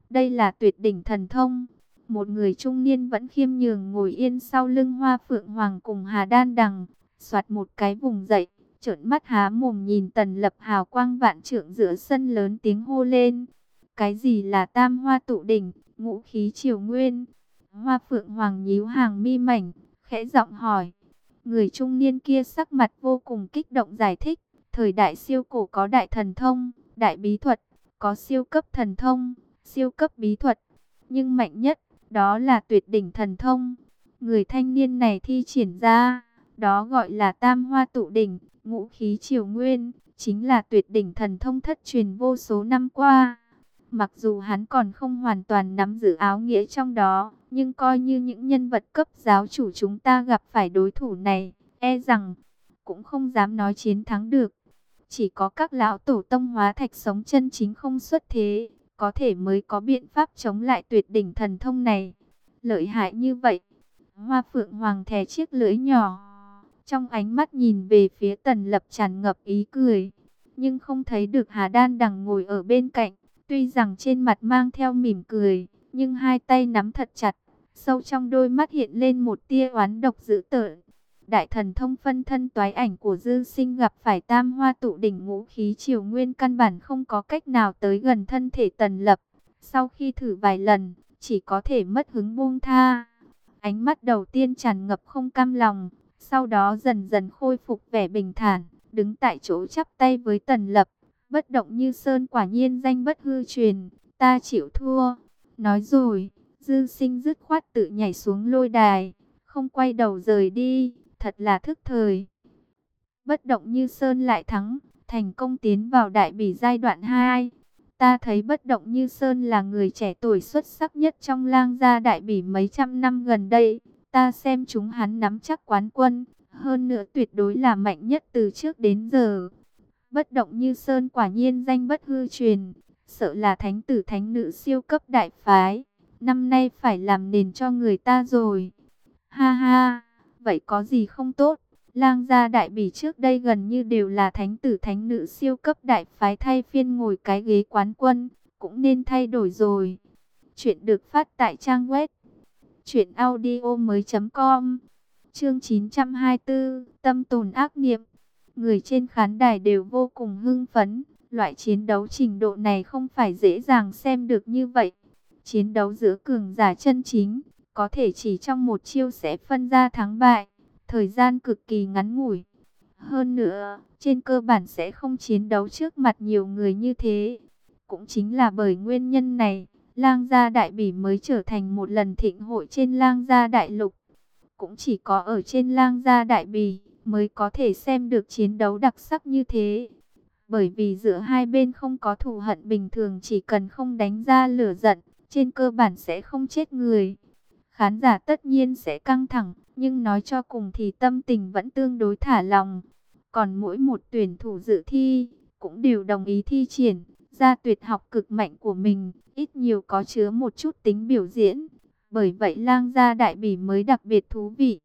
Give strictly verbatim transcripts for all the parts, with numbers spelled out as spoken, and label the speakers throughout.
Speaker 1: Đây là tuyệt đỉnh thần thông. Một người trung niên vẫn khiêm nhường ngồi yên sau lưng Hoa Phượng Hoàng cùng Hà Đan Đằng, soạt một cái vùng dậy, trợn mắt há mồm nhìn Tần Lập hào quang vạn trượng giữa sân, lớn tiếng hô lên. Cái gì là tam hoa tụ đỉnh, ngũ khí triều nguyên? Hoa Phượng Hoàng nhíu hàng mi mảnh, khẽ giọng hỏi. Người trung niên kia sắc mặt vô cùng kích động giải thích. Thời đại siêu cổ có đại thần thông, đại bí thuật, có siêu cấp thần thông, siêu cấp bí thuật. Nhưng mạnh nhất, đó là tuyệt đỉnh thần thông. Người thanh niên này thi triển ra, đó gọi là tam hoa tụ đỉnh, ngũ khí triều nguyên, chính là tuyệt đỉnh thần thông thất truyền vô số năm qua. Mặc dù hắn còn không hoàn toàn nắm giữ áo nghĩa trong đó, nhưng coi như những nhân vật cấp giáo chủ chúng ta gặp phải đối thủ này, e rằng cũng không dám nói chiến thắng được. Chỉ có các lão tổ tông hóa thạch sống chân chính không xuất thế, có thể mới có biện pháp chống lại tuyệt đỉnh thần thông này. Lợi hại như vậy. Hoa Phượng Hoàng thè chiếc lưỡi nhỏ, trong ánh mắt nhìn về phía Tần Lập tràn ngập ý cười, nhưng không thấy được Hà Đan Đằng ngồi ở bên cạnh. Tuy rằng trên mặt mang theo mỉm cười, nhưng hai tay nắm thật chặt, sâu trong đôi mắt hiện lên một tia oán độc dữ tợn. Đại thần thông phân thân toái ảnh của Dư Sinh gặp phải tam hoa tụ đỉnh ngũ khí triều nguyên, căn bản không có cách nào tới gần thân thể Tần Lập. Sau khi thử vài lần, chỉ có thể mất hứng buông tha. Ánh mắt đầu tiên tràn ngập không cam lòng, sau đó dần dần khôi phục vẻ bình thản, đứng tại chỗ chắp tay với Tần Lập. Bất động như sơn, quả nhiên danh bất hư truyền, ta chịu thua. Nói rồi, Dư Sinh dứt khoát tự nhảy xuống lôi đài, không quay đầu rời đi, thật là thức thời. Bất động như sơn lại thắng, thành công tiến vào đại bỉ giai đoạn hai. Ta thấy bất động như sơn là người trẻ tuổi xuất sắc nhất trong lang gia đại bỉ mấy trăm năm gần đây. Ta xem chúng hắn nắm chắc quán quân, hơn nữa tuyệt đối là mạnh nhất từ trước đến giờ. Bất động như sơn quả nhiên danh bất hư truyền, sợ là thánh tử thánh nữ siêu cấp đại phái. Năm nay phải làm nền cho người ta rồi. Ha ha, vậy có gì không tốt? Lang gia đại bỉ trước đây gần như đều là thánh tử thánh nữ siêu cấp đại phái thay phiên ngồi cái ghế quán quân, cũng nên thay đổi rồi. Chuyện được phát tại trang web truyện audio mới chấm com. Chương chín trăm hai mươi tư, tâm tồn ác niệm. Người trên khán đài đều vô cùng hưng phấn, loại chiến đấu trình độ này không phải dễ dàng xem được như vậy. Chiến đấu giữa cường giả chân chính, có thể chỉ trong một chiêu sẽ phân ra thắng bại, thời gian cực kỳ ngắn ngủi. Hơn nữa, trên cơ bản sẽ không chiến đấu trước mặt nhiều người như thế. Cũng chính là bởi nguyên nhân này, Lang gia đại bỉ mới trở thành một lần thịnh hội trên Lang gia đại lục. Cũng chỉ có ở trên Lang gia đại bỉ mới có thể xem được chiến đấu đặc sắc như thế. Bởi vì giữa hai bên không có thù hận, bình thường chỉ cần không đánh ra lửa giận, trên cơ bản sẽ không chết người. Khán giả tất nhiên sẽ căng thẳng, nhưng nói cho cùng thì tâm tình vẫn tương đối thả lòng. Còn mỗi một tuyển thủ dự thi cũng đều đồng ý thi triển ra tuyệt học cực mạnh của mình, ít nhiều có chứa một chút tính biểu diễn. Bởi vậy Lang gia đại bỉ mới đặc biệt thú vị.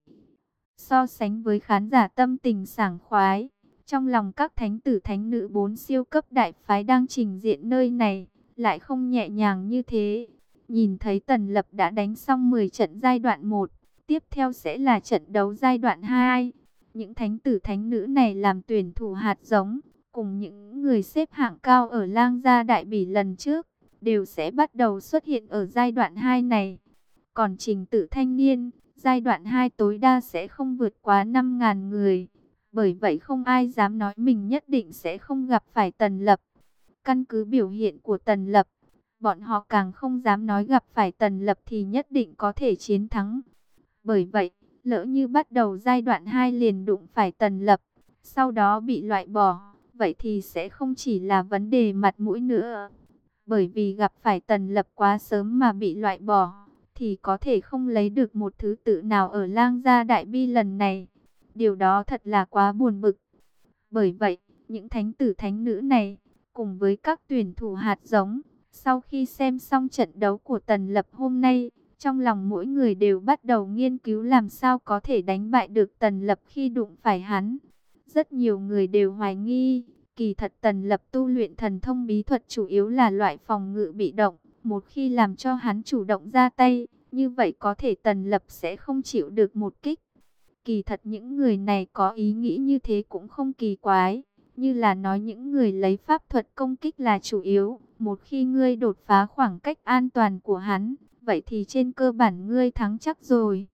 Speaker 1: So sánh với khán giả tâm tình sảng khoái, trong lòng các thánh tử thánh nữ bốn siêu cấp đại phái đang trình diện nơi này, lại không nhẹ nhàng như thế. Nhìn thấy Tần Lập đã đánh xong mười trận giai đoạn một, tiếp theo sẽ là trận đấu giai đoạn hai. Những thánh tử thánh nữ này làm tuyển thủ hạt giống, cùng những người xếp hạng cao ở Lang gia đại bỉ lần trước, đều sẽ bắt đầu xuất hiện ở giai đoạn hai này. Còn trình tự thanh niên, giai đoạn hai tối đa sẽ không vượt quá năm nghìn người. Bởi vậy không ai dám nói mình nhất định sẽ không gặp phải Tần Lập. Căn cứ biểu hiện của Tần Lập, bọn họ càng không dám nói gặp phải Tần Lập thì nhất định có thể chiến thắng. Bởi vậy, lỡ như bắt đầu giai đoạn hai liền đụng phải Tần Lập, sau đó bị loại bỏ, vậy thì sẽ không chỉ là vấn đề mặt mũi nữa. Bởi vì gặp phải Tần Lập quá sớm mà bị loại bỏ, thì có thể không lấy được một thứ tự nào ở Lang gia đại bi lần này. Điều đó thật là quá buồn bực. Bởi vậy, những thánh tử thánh nữ này, cùng với các tuyển thủ hạt giống, sau khi xem xong trận đấu của Tần Lập hôm nay, trong lòng mỗi người đều bắt đầu nghiên cứu làm sao có thể đánh bại được Tần Lập khi đụng phải hắn. Rất nhiều người đều hoài nghi, kỳ thật Tần Lập tu luyện thần thông bí thuật chủ yếu là loại phòng ngự bị động, Một khi làm cho hắn chủ động ra tay, như vậy có thể Tần Lập sẽ không chịu được một kích. Kỳ thật những người này có ý nghĩ như thế cũng không kỳ quái. Như là nói những người lấy pháp thuật công kích là chủ yếu. Một khi ngươi đột phá khoảng cách an toàn của hắn, vậy thì trên cơ bản ngươi thắng chắc rồi.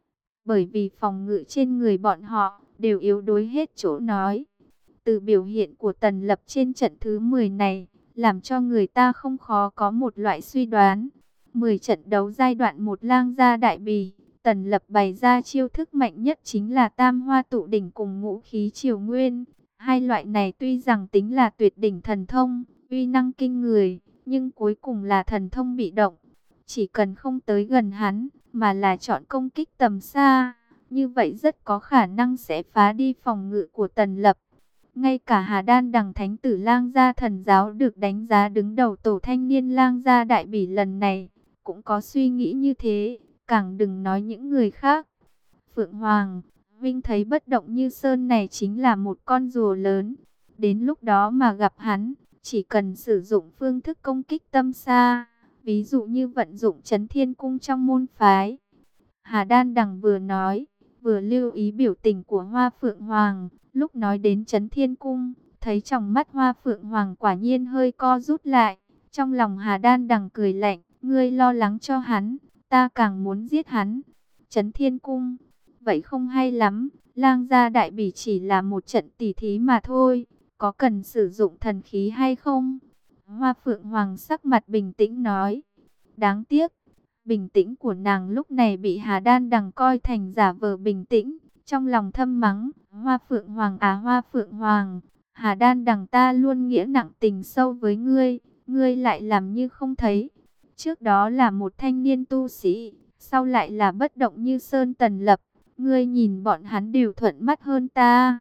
Speaker 1: Bởi vì phòng ngự trên người bọn họ đều yếu đuối hết chỗ nói. Từ biểu hiện của Tần Lập trên trận thứ mười này, làm cho người ta không khó có một loại suy đoán. mười trận đấu giai đoạn một lang gia đại bỉ, Tần Lập bày ra chiêu thức mạnh nhất chính là tam hoa tụ đỉnh cùng ngũ khí triều nguyên. Hai loại này tuy rằng tính là tuyệt đỉnh thần thông, uy năng kinh người, nhưng cuối cùng là thần thông bị động. Chỉ cần không tới gần hắn, mà là chọn công kích tầm xa, như vậy rất có khả năng sẽ phá đi phòng ngự của Tần Lập. Ngay cả Hà Đan Đằng Thánh Tử Lang Gia Thần Giáo được đánh giá đứng đầu tổ thanh niên Lang Gia đại bỉ lần này, cũng có suy nghĩ như thế, càng đừng nói những người khác. Phượng Hoàng, Vinh thấy bất động như sơn này chính là một con rùa lớn. Đến lúc đó mà gặp hắn, chỉ cần sử dụng phương thức công kích tâm xa, ví dụ như vận dụng Chấn Thiên Cung trong môn phái. Hà Đan Đằng vừa nói, vừa lưu ý biểu tình của Hoa Phượng Hoàng. Lúc nói đến Chấn Thiên Cung, thấy trong mắt Hoa Phượng Hoàng quả nhiên hơi co rút lại. Trong lòng Hà Đan Đằng cười lạnh, ngươi lo lắng cho hắn, ta càng muốn giết hắn. Chấn Thiên Cung, vậy không hay lắm, lang gia đại bỉ chỉ là một trận tỉ thí mà thôi, có cần sử dụng thần khí hay không? Hoa Phượng Hoàng sắc mặt bình tĩnh nói, đáng tiếc, bình tĩnh của nàng lúc này bị Hà Đan Đằng coi thành giả vờ bình tĩnh. Trong lòng thâm mắng, Hoa Phượng Hoàng à Hoa Phượng Hoàng, Hà Đan Đằng ta luôn nghĩa nặng tình sâu với ngươi, ngươi lại làm như không thấy. Trước đó là một thanh niên tu sĩ, sau lại là bất động như sơn Tần Lập, ngươi nhìn bọn hắn đều thuận mắt hơn ta.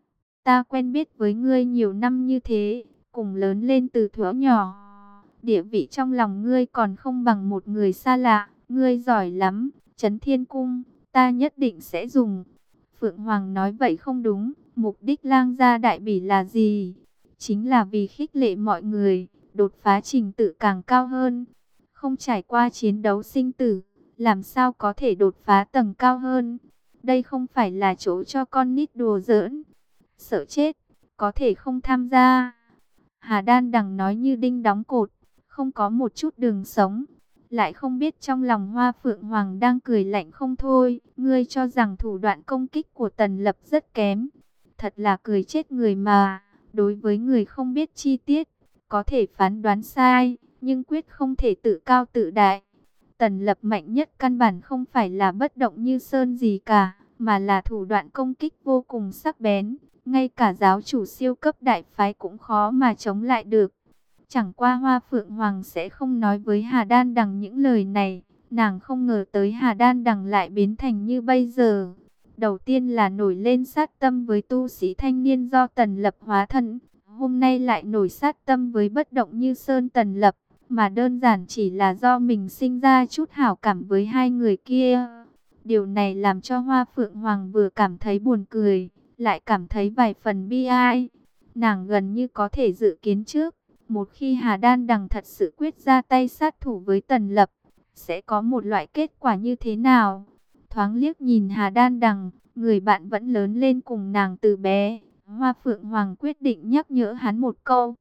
Speaker 1: Ta quen biết với ngươi nhiều năm như thế, cùng lớn lên từ thuở nhỏ. Địa vị trong lòng ngươi còn không bằng một người xa lạ, ngươi giỏi lắm, Chấn Thiên Cung, ta nhất định sẽ dùng. Phượng Hoàng nói vậy không đúng, mục đích lang gia đại bỉ là gì? Chính là vì khích lệ mọi người, đột phá trình tự càng cao hơn. Không trải qua chiến đấu sinh tử, làm sao có thể đột phá tầng cao hơn? Đây không phải là chỗ cho con nít đùa giỡn. Sợ chết, có thể không tham gia. Hà Đan Đằng nói như đinh đóng cột, không có một chút đường sống. Lại không biết trong lòng Hoa Phượng Hoàng đang cười lạnh không thôi. Ngươi cho rằng thủ đoạn công kích của Tần Lập rất kém. Thật là cười chết người mà. Đối với người không biết chi tiết, có thể phán đoán sai, nhưng quyết không thể tự cao tự đại. Tần Lập mạnh nhất căn bản không phải là bất động như sơn gì cả, mà là thủ đoạn công kích vô cùng sắc bén. Ngay cả giáo chủ siêu cấp đại phái cũng khó mà chống lại được. Chẳng qua Hoa Phượng Hoàng sẽ không nói với Hà Đan Đằng những lời này. Nàng không ngờ tới Hà Đan Đằng lại biến thành như bây giờ. Đầu tiên là nổi lên sát tâm với tu sĩ thanh niên do Tần Lập hóa thân. Hôm nay lại nổi sát tâm với bất động như sơn Tần Lập. Mà đơn giản chỉ là do mình sinh ra chút hảo cảm với hai người kia. Điều này làm cho Hoa Phượng Hoàng vừa cảm thấy buồn cười, lại cảm thấy vài phần bi ai. Nàng gần như có thể dự kiến trước, một khi Hà Đan Đằng thật sự quyết ra tay sát thủ với Tần Lập, sẽ có một loại kết quả như thế nào. Thoáng liếc nhìn Hà Đan Đằng, người bạn vẫn lớn lên cùng nàng từ bé. Hoa Phượng Hoàng quyết định nhắc nhở hắn một câu.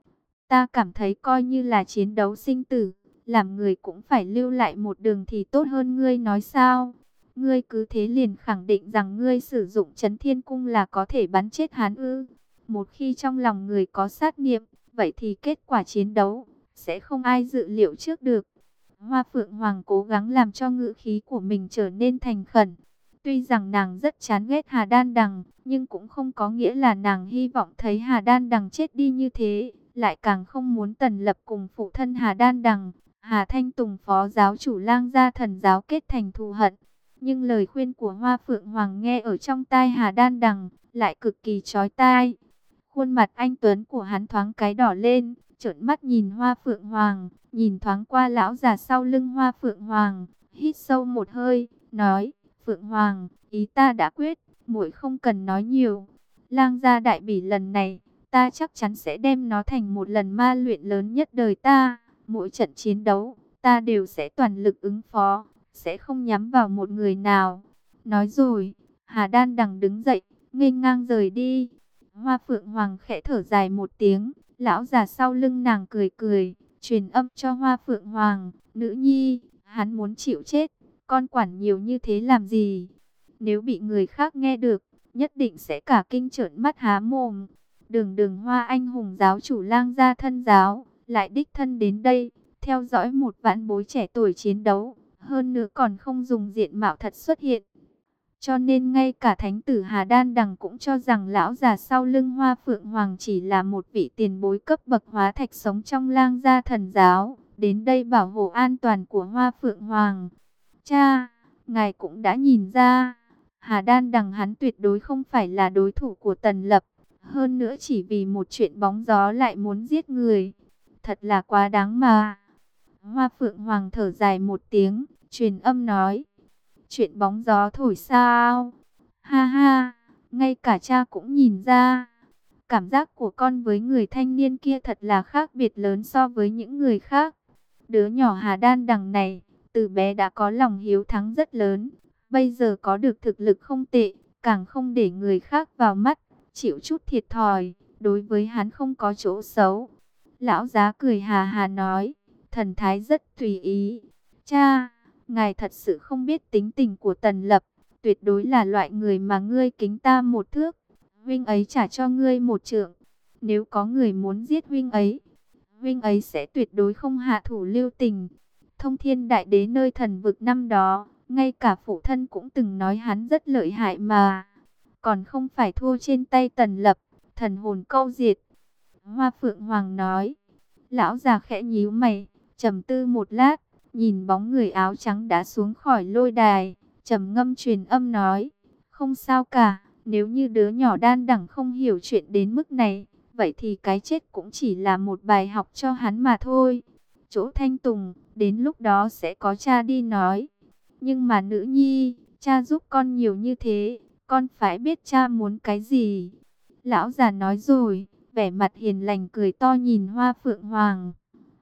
Speaker 1: Ta cảm thấy coi như là chiến đấu sinh tử, làm người cũng phải lưu lại một đường thì tốt hơn ngươi nói sao. Ngươi cứ thế liền khẳng định rằng ngươi sử dụng Chấn Thiên Cung là có thể bắn chết hắn ư? Một khi trong lòng người có sát niệm, vậy thì kết quả chiến đấu sẽ không ai dự liệu trước được. Hoa Phượng Hoàng cố gắng làm cho ngữ khí của mình trở nên thành khẩn. Tuy rằng nàng rất chán ghét Hà Đan Đằng, nhưng cũng không có nghĩa là nàng hy vọng thấy Hà Đan Đằng chết đi như thế. Lại càng không muốn Tần Lập cùng phụ thân Hà Đan Đằng, Hà Thanh Tùng phó giáo chủ Lang Gia Thần Giáo kết thành thù hận. Nhưng lời khuyên của Hoa Phượng Hoàng nghe ở trong tai Hà Đan Đằng lại cực kỳ chói tai. Khuôn mặt anh tuấn của hắn thoáng cái đỏ lên, trợn mắt nhìn Hoa Phượng Hoàng, nhìn thoáng qua lão già sau lưng Hoa Phượng Hoàng, hít sâu một hơi, nói: "Phượng Hoàng, ý ta đã quyết, muội không cần nói nhiều. Lang gia đại bỉ lần này, ta chắc chắn sẽ đem nó thành một lần ma luyện lớn nhất đời ta. Mỗi trận chiến đấu, ta đều sẽ toàn lực ứng phó, sẽ không nhắm vào một người nào. Nói rồi, Hà Đan Đằng đứng dậy, nghênh ngang rời đi. Hoa Phượng Hoàng khẽ thở dài một tiếng, lão già sau lưng nàng cười cười, truyền âm cho Hoa Phượng Hoàng, nữ nhi, hắn muốn chịu chết, con quản nhiều như thế làm gì? Nếu bị người khác nghe được, nhất định sẽ cả kinh trợn mắt há mồm. Đường đường Hoa anh hùng giáo chủ Lang gia thân giáo, lại đích thân đến đây, theo dõi một vãn bối trẻ tuổi chiến đấu, hơn nữa còn không dùng diện mạo thật xuất hiện. Cho nên ngay cả thánh tử Hà Đan Đằng cũng cho rằng lão già sau lưng Hoa Phượng Hoàng chỉ là một vị tiền bối cấp bậc hóa thạch sống trong Lang gia thần giáo, đến đây bảo hộ an toàn của Hoa Phượng Hoàng. Cha, ngài cũng đã nhìn ra, Hà Đan Đằng hắn tuyệt đối không phải là đối thủ của Tần Lập, hơn nữa chỉ vì một chuyện bóng gió lại muốn giết người, thật là quá đáng mà. Hoa Phượng Hoàng thở dài một tiếng, truyền âm nói, chuyện bóng gió thổi sao? Ha ha, ngay cả cha cũng nhìn ra. Cảm giác của con với người thanh niên kia thật là khác biệt lớn so với những người khác. Đứa nhỏ Hà Đan Đằng này, từ bé đã có lòng hiếu thắng rất lớn. Bây giờ có được thực lực không tệ, càng không để người khác vào mắt, chịu chút thiệt thòi, đối với hắn không có chỗ xấu. Lão giá cười hà hà nói, thần thái rất tùy ý. Cha, ngài thật sự không biết tính tình của Tần Lập, tuyệt đối là loại người mà ngươi kính ta một thước, huynh ấy trả cho ngươi một trượng. Nếu có người muốn giết huynh ấy, huynh ấy sẽ tuyệt đối không hạ thủ lưu tình. Thông Thiên Đại Đế nơi thần vực năm đó, ngay cả phụ thân cũng từng nói hắn rất lợi hại mà, còn không phải thua trên tay Tần Lập, thần hồn câu diệt. Hoa Phượng Hoàng nói. Lão già khẽ nhíu mày, trầm tư một lát, nhìn bóng người áo trắng đã xuống khỏi lôi đài, trầm ngâm truyền âm nói, không sao cả, nếu như đứa nhỏ Đan Đẳng không hiểu chuyện đến mức này, vậy thì cái chết cũng chỉ là một bài học cho hắn mà thôi. Chỗ Thanh Tùng, đến lúc đó sẽ có cha đi nói. Nhưng mà nữ nhi, cha giúp con nhiều như thế, con phải biết cha muốn cái gì. Lão già nói rồi, vẻ mặt hiền lành cười to nhìn Hoa Phượng Hoàng.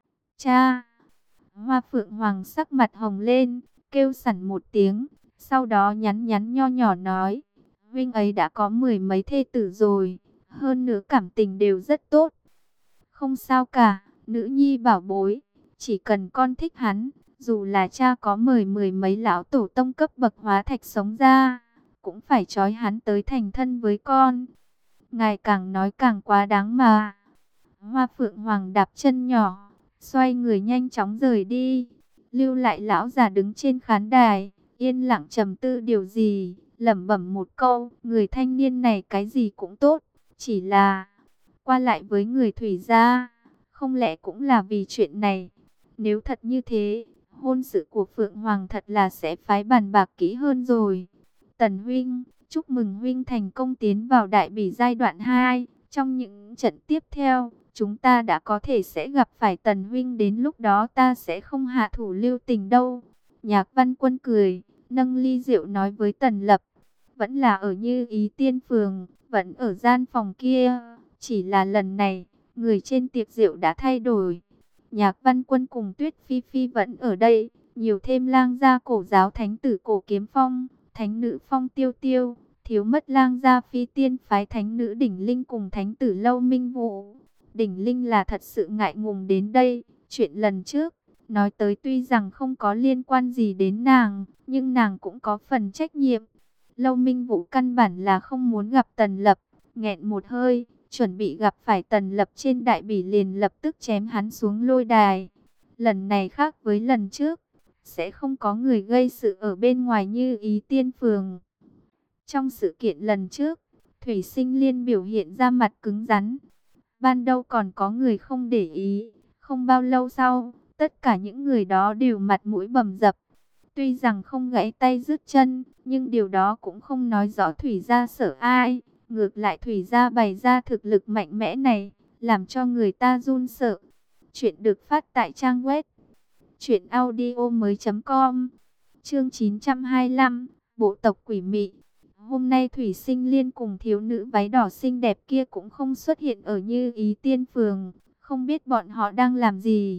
Speaker 1: Cha! Hoa Phượng Hoàng sắc mặt hồng lên, kêu sẵn một tiếng, sau đó nhắn nhắn nho nhỏ nói, huynh ấy đã có mười mấy thê tử rồi, hơn nữa cảm tình đều rất tốt. Không sao cả, nữ nhi bảo bối, chỉ cần con thích hắn, dù là cha có mời mười mấy lão tổ tông cấp bậc hóa thạch sống ra, cũng phải trói hắn tới thành thân với con. Ngài càng nói càng quá đáng mà. Hoa Phượng Hoàng đạp chân nhỏ, xoay người nhanh chóng rời đi, lưu lại lão già đứng trên khán đài, yên lặng trầm tư điều gì, lẩm bẩm một câu, người thanh niên này cái gì cũng tốt, chỉ là qua lại với người Thủy gia, không lẽ cũng là vì chuyện này? Nếu thật như thế, hôn sự của Phượng Hoàng thật là sẽ phái bàn bạc kỹ hơn rồi. Tần huynh, chúc mừng huynh thành công tiến vào đại bỉ giai đoạn hai, trong những trận tiếp theo, chúng ta đã có thể sẽ gặp phải Tần huynh, đến lúc đó ta sẽ không hạ thủ lưu tình đâu. Nhạc Văn Quân cười, nâng ly rượu nói với Tần Lập, vẫn là ở Như Ý Tiên Phường, vẫn ở gian phòng kia, chỉ là lần này, người trên tiệc rượu đã thay đổi. Nhạc Văn Quân cùng Tuyết Phi Phi vẫn ở đây, nhiều thêm Lang gia cổ giáo thánh tử Cổ Kiếm Phong, thánh nữ Phong Tiêu Tiêu, thiếu mất Lang gia Phi Tiên phái thánh nữ Đỉnh Linh cùng thánh tử Lâu Minh Vũ. Đỉnh Linh là thật sự ngại ngùng đến đây, chuyện lần trước, nói tới tuy rằng không có liên quan gì đến nàng, nhưng nàng cũng có phần trách nhiệm. Lâu Minh Vũ căn bản là không muốn gặp Tần Lập, nghẹn một hơi, chuẩn bị gặp phải Tần Lập trên đại bỉ liền lập tức chém hắn xuống lôi đài. Lần này khác với lần trước, sẽ không có người gây sự ở bên ngoài Như Ý Tiên Phường. Trong sự kiện lần trước, Thủy Sinh Liên biểu hiện ra mặt cứng rắn. Ban đầu còn có người không để ý, không bao lâu sau, tất cả những người đó đều mặt mũi bầm dập. Tuy rằng không gãy tay rứt chân, nhưng điều đó cũng không nói rõ Thủy gia sợ ai. Ngược lại Thủy gia bày ra thực lực mạnh mẽ này, làm cho người ta run sợ. Chuyện được phát tại trang web truyện audio mới chấm com. Chương chín trăm hai mươi lăm, Bộ tộc quỷ mị. Hôm nay Thủy Sinh Liên cùng thiếu nữ váy đỏ xinh đẹp kia cũng không xuất hiện ở Như Ý Tiên Phường, không biết bọn họ đang làm gì.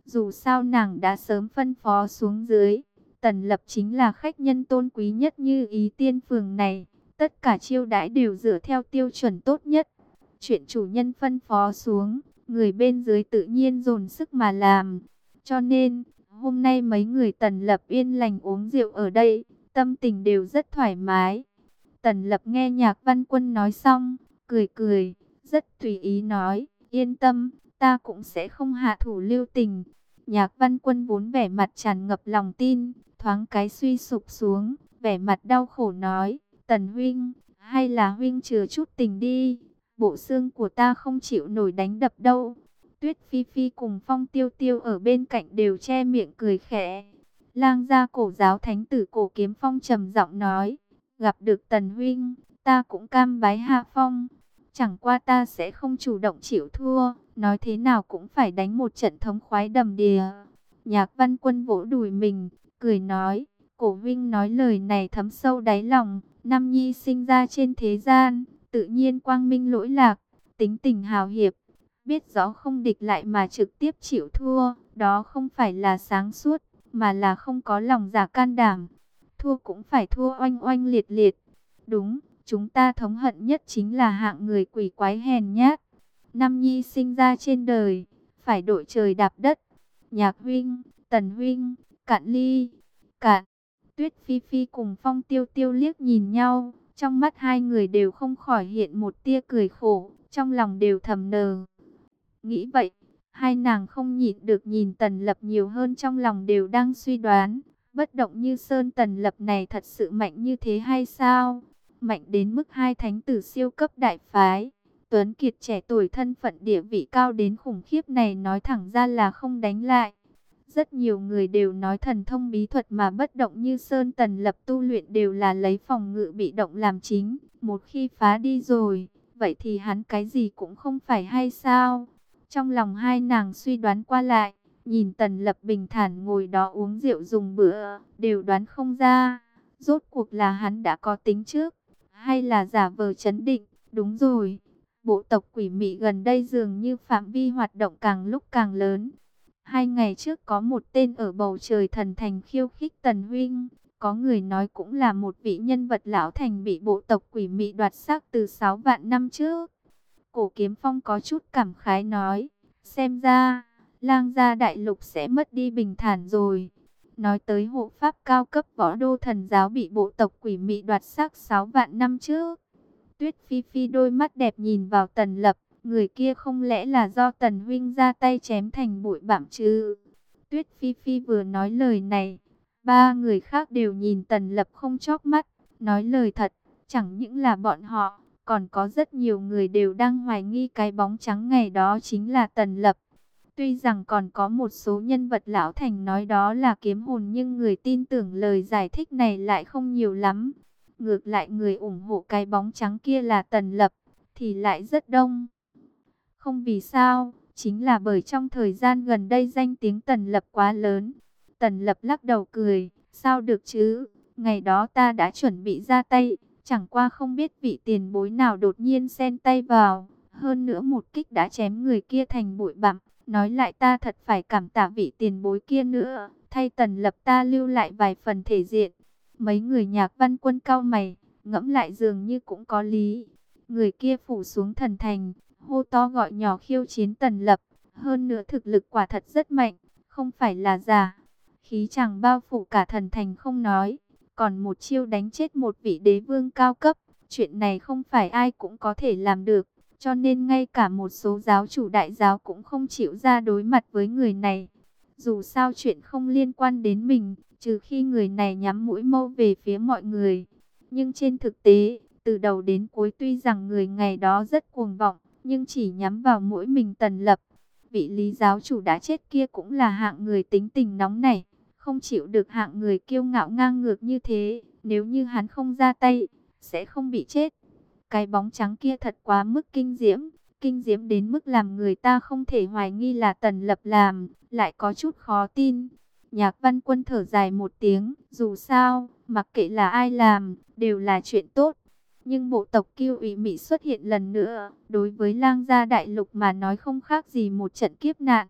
Speaker 1: Dù sao nàng đã sớm phân phó xuống dưới, Tần Lập chính là khách nhân tôn quý nhất như ý tiên phường này. Tất cả chiêu đãi đều dựa theo tiêu chuẩn tốt nhất. Chuyện chủ nhân phân phó xuống, người bên dưới tự nhiên dồn sức mà làm. Cho nên, hôm nay mấy người Tần Lập yên lành uống rượu ở đây, tâm tình đều rất thoải mái. Tần Lập nghe Nhạc Văn Quân nói xong, cười cười, rất tùy ý nói, yên tâm, ta cũng sẽ không hạ thủ lưu tình. Nhạc Văn Quân vốn vẻ mặt tràn ngập lòng tin, thoáng cái suy sụp xuống, vẻ mặt đau khổ nói, Tần huynh, hay là huynh chừa chút tình đi, bộ xương của ta không chịu nổi đánh đập đâu. Tuyết Phi Phi cùng Phong Tiêu Tiêu ở bên cạnh đều che miệng cười khẽ. Lang gia cổ giáo thánh tử Cổ Kiếm Phong trầm giọng nói, gặp được Tần huynh, ta cũng cam bái hạ phong. Chẳng qua ta sẽ không chủ động chịu thua, nói thế nào cũng phải đánh một trận thống khoái đầm đìa. Nhạc Văn Quân vỗ đùi mình, cười nói, Cổ huynh nói lời này thấm sâu đáy lòng. Nam nhi sinh ra trên thế gian, tự nhiên quang minh lỗi lạc, tính tình hào hiệp, biết rõ không địch lại mà trực tiếp chịu thua, đó không phải là sáng suốt, mà là không có lòng dạ can đảm. Thua cũng phải thua oanh oanh liệt liệt. Đúng, chúng ta thống hận nhất chính là hạng người quỷ quái hèn nhát. Nam nhi sinh ra trên đời, phải đội trời đạp đất. Nhạc huynh, Tần huynh, cạn ly, cạn. Tuyết Phi Phi cùng Phong Tiêu Tiêu liếc nhìn nhau, trong mắt hai người đều không khỏi hiện một tia cười khổ, trong lòng đều thầm nờ. Nghĩ vậy, hai nàng không nhịn được nhìn Tần Lập nhiều hơn, trong lòng đều đang suy đoán, bất động như sơn Tần Lập này thật sự mạnh như thế hay sao? Mạnh đến mức hai thánh tử siêu cấp đại phái, Tuấn Kiệt trẻ tuổi thân phận địa vị cao đến khủng khiếp này nói thẳng ra là không đánh lại. Rất nhiều người đều nói thần thông bí thuật mà bất động như sơn Tần Lập tu luyện đều là lấy phòng ngự bị động làm chính. Một khi phá đi rồi, vậy thì hắn cái gì cũng không phải hay sao? Trong lòng hai nàng suy đoán qua lại, nhìn Tần Lập bình thản ngồi đó uống rượu dùng bữa, đều đoán không ra. Rốt cuộc là hắn đã có tính trước, hay là giả vờ trấn định? Đúng rồi, bộ tộc quỷ mị gần đây dường như phạm vi hoạt động càng lúc càng lớn. Hai ngày trước có một tên ở bầu trời thần thành khiêu khích Tần huynh, có người nói cũng là một vị nhân vật lão thành bị bộ tộc quỷ mị đoạt xác từ sáu vạn năm trước. Cổ Kiếm Phong có chút cảm khái nói, xem ra, Lang gia đại lục sẽ mất đi bình thản rồi. Nói tới hộ pháp cao cấp võ đô thần giáo bị bộ tộc quỷ mị đoạt xác sáu vạn năm trước. Tuyết Phi Phi đôi mắt đẹp nhìn vào Tần Lập, người kia không lẽ là do Tần huynh ra tay chém thành bụi bặm chứ? Tuyết Phi Phi vừa nói lời này, ba người khác đều nhìn Tần Lập không chớp mắt, nói lời thật, chẳng những là bọn họ, còn có rất nhiều người đều đang hoài nghi cái bóng trắng ngày đó chính là Tần Lập. Tuy rằng còn có một số nhân vật lão thành nói đó là kiếm hồn, nhưng người tin tưởng lời giải thích này lại không nhiều lắm. Ngược lại người ủng hộ cái bóng trắng kia là Tần Lập thì lại rất đông. Không vì sao, chính là bởi trong thời gian gần đây danh tiếng Tần Lập quá lớn. Tần Lập lắc đầu cười, sao được chứ, ngày đó ta đã chuẩn bị ra tay, chẳng qua không biết vị tiền bối nào đột nhiên xen tay vào, hơn nữa một kích đã chém người kia thành bụi bặm. Nói lại ta thật phải cảm tạ vị tiền bối kia nữa, thay Tần Lập ta lưu lại vài phần thể diện. Mấy người Nhạc Văn Quân cau mày, ngẫm lại dường như cũng có lý. Người kia phủ xuống thần thành, hô to gọi nhỏ khiêu chiến Tần Lập, hơn nữa thực lực quả thật rất mạnh, không phải là giả. Khí chàng bao phủ cả thần thành không nói, còn một chiêu đánh chết một vị đế vương cao cấp, chuyện này không phải ai cũng có thể làm được. Cho nên ngay cả một số giáo chủ đại giáo cũng không chịu ra đối mặt với người này. Dù sao chuyện không liên quan đến mình, trừ khi người này nhắm mũi mâu về phía mọi người. Nhưng trên thực tế, từ đầu đến cuối tuy rằng người ngày đó rất cuồng vọng, nhưng chỉ nhắm vào mỗi mình Tần Lập. Vị lý giáo chủ đã chết kia cũng là hạng người tính tình nóng nảy, không chịu được hạng người kiêu ngạo ngang ngược như thế. Nếu như hắn không ra tay, sẽ không bị chết. Cái bóng trắng kia thật quá mức kinh diễm, kinh diễm đến mức làm người ta không thể hoài nghi là Tần Lập làm, lại có chút khó tin. Nhạc Văn Quân thở dài một tiếng, dù sao, mặc kệ là ai làm, đều là chuyện tốt. Nhưng bộ tộc Kiêu Ủy Mị xuất hiện lần nữa, đối với Lang gia đại lục mà nói không khác gì một trận kiếp nạn.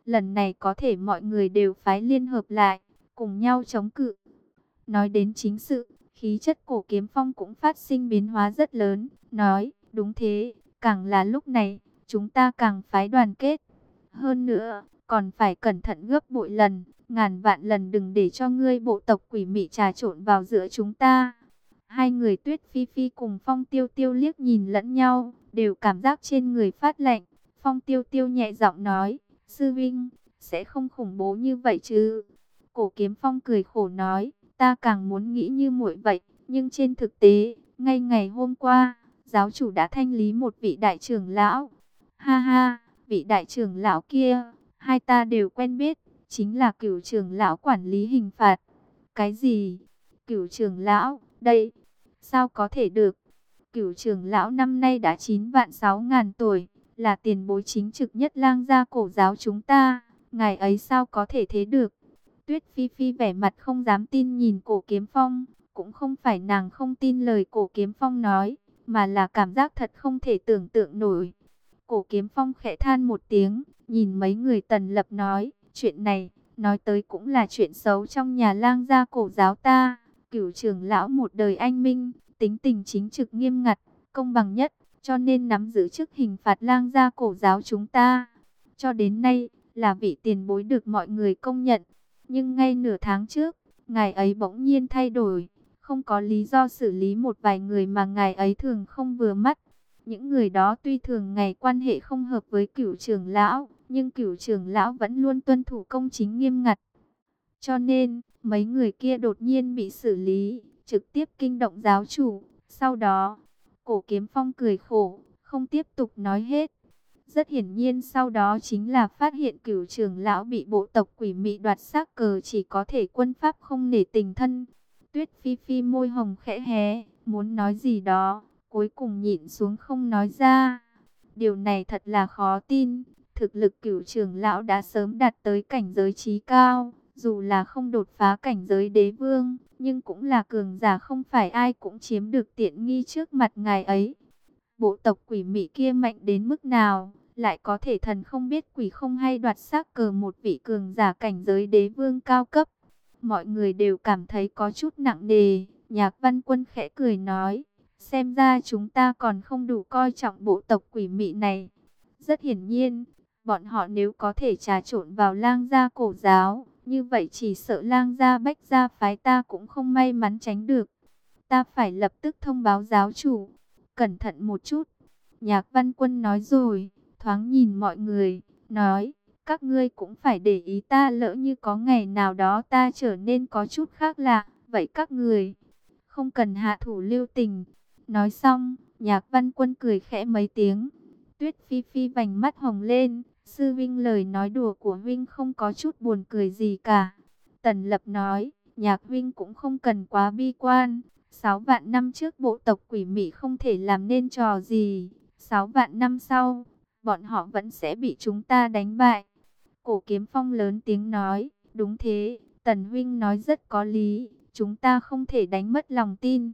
Speaker 1: Lần này có thể mọi người đều phái liên hợp lại, cùng nhau chống cự. Nói đến chính sự, khí chất Cổ Kiếm Phong cũng phát sinh biến hóa rất lớn, nói, đúng thế, càng là lúc này, chúng ta càng phái đoàn kết. Hơn nữa, còn phải cẩn thận gấp bội lần, ngàn vạn lần đừng để cho ngươi bộ tộc quỷ mị trà trộn vào giữa chúng ta. Hai người Tuyết Phi Phi cùng Phong Tiêu Tiêu liếc nhìn lẫn nhau, đều cảm giác trên người phát lạnh. Phong Tiêu Tiêu nhẹ giọng nói, sư vinh, sẽ không khủng bố như vậy chứ? Cổ Kiếm Phong cười khổ nói, ta càng muốn nghĩ như muội vậy, nhưng trên thực tế, ngay ngày hôm qua, giáo chủ đã thanh lý một vị đại trưởng lão. Ha ha, vị đại trưởng lão kia, hai ta đều quen biết, chính là Cửu trưởng lão quản lý hình phạt. Cái gì? Cửu trưởng lão, đây, sao có thể được? Cửu trưởng lão năm nay đã chín vạn sáu ngàn tuổi, là tiền bối chính trực nhất lang gia cổ giáo chúng ta, ngài ấy sao có thể thế được? Tuyết Phi Phi vẻ mặt không dám tin nhìn Cổ Kiếm Phong, cũng không phải nàng không tin lời Cổ Kiếm Phong nói, mà là cảm giác thật không thể tưởng tượng nổi. Cổ Kiếm Phong khẽ than một tiếng, nhìn mấy người Tần Lập nói, chuyện này, nói tới cũng là chuyện xấu trong nhà lang gia cổ giáo ta. Cửu trưởng lão một đời anh minh, tính tình chính trực nghiêm ngặt, công bằng nhất, cho nên nắm giữ chức hình phạt lang gia cổ giáo chúng ta. Cho đến nay, là vị tiền bối được mọi người công nhận. Nhưng ngay nửa tháng trước, ngài ấy bỗng nhiên thay đổi, không có lý do xử lý một vài người mà ngài ấy thường không vừa mắt. Những người đó tuy thường ngày quan hệ không hợp với Cửu trưởng lão, nhưng Cửu trưởng lão vẫn luôn tuân thủ công chính nghiêm ngặt. Cho nên, mấy người kia đột nhiên bị xử lý, trực tiếp kinh động giáo chủ. Sau đó, Cổ Kiếm Phong cười khổ, không tiếp tục nói hết. Rất hiển nhiên sau đó chính là phát hiện Cửu trưởng lão bị bộ tộc quỷ mị đoạt xác cờ, chỉ có thể quân pháp không nể tình thân. Tuyết Phi Phi môi hồng khẽ hé, muốn nói gì đó, cuối cùng nhịn xuống không nói ra. Điều này thật là khó tin, thực lực Cửu trưởng lão đã sớm đạt tới cảnh giới chí cao, dù là không đột phá cảnh giới đế vương, nhưng cũng là cường giả, không phải ai cũng chiếm được tiện nghi trước mặt ngài ấy. Bộ tộc quỷ mị kia mạnh đến mức nào, lại có thể thần không biết quỷ không hay đoạt xác cờ một vị cường giả cảnh giới đế vương cao cấp. Mọi người đều cảm thấy có chút nặng nề. Nhạc Văn Quân khẽ cười nói, xem ra chúng ta còn không đủ coi trọng bộ tộc quỷ mị này. Rất hiển nhiên, bọn họ nếu có thể trà trộn vào lang gia cổ giáo, như vậy chỉ sợ lang gia bách gia phái ta cũng không may mắn tránh được. Ta phải lập tức thông báo giáo chủ. Cẩn thận một chút. Nhạc Văn Quân nói rồi, thoáng nhìn mọi người, nói, các ngươi cũng phải để ý ta, lỡ như có ngày nào đó ta trở nên có chút khác lạ, vậy các người không cần hạ thủ lưu tình. Nói xong, Nhạc Văn Quân cười khẽ mấy tiếng. Tuyết Phi Phi vành mắt hồng lên, sư vinh lời nói đùa của vinh không có chút buồn cười gì cả. Tần Lập nói, Nhạc vinh cũng không cần quá bi quan. Sáu vạn năm trước bộ tộc quỷ mị không thể làm nên trò gì. Sáu vạn năm sau, bọn họ vẫn sẽ bị chúng ta đánh bại. Cổ Kiếm Phong lớn tiếng nói, đúng thế, Tần huynh nói rất có lý, chúng ta không thể đánh mất lòng tin.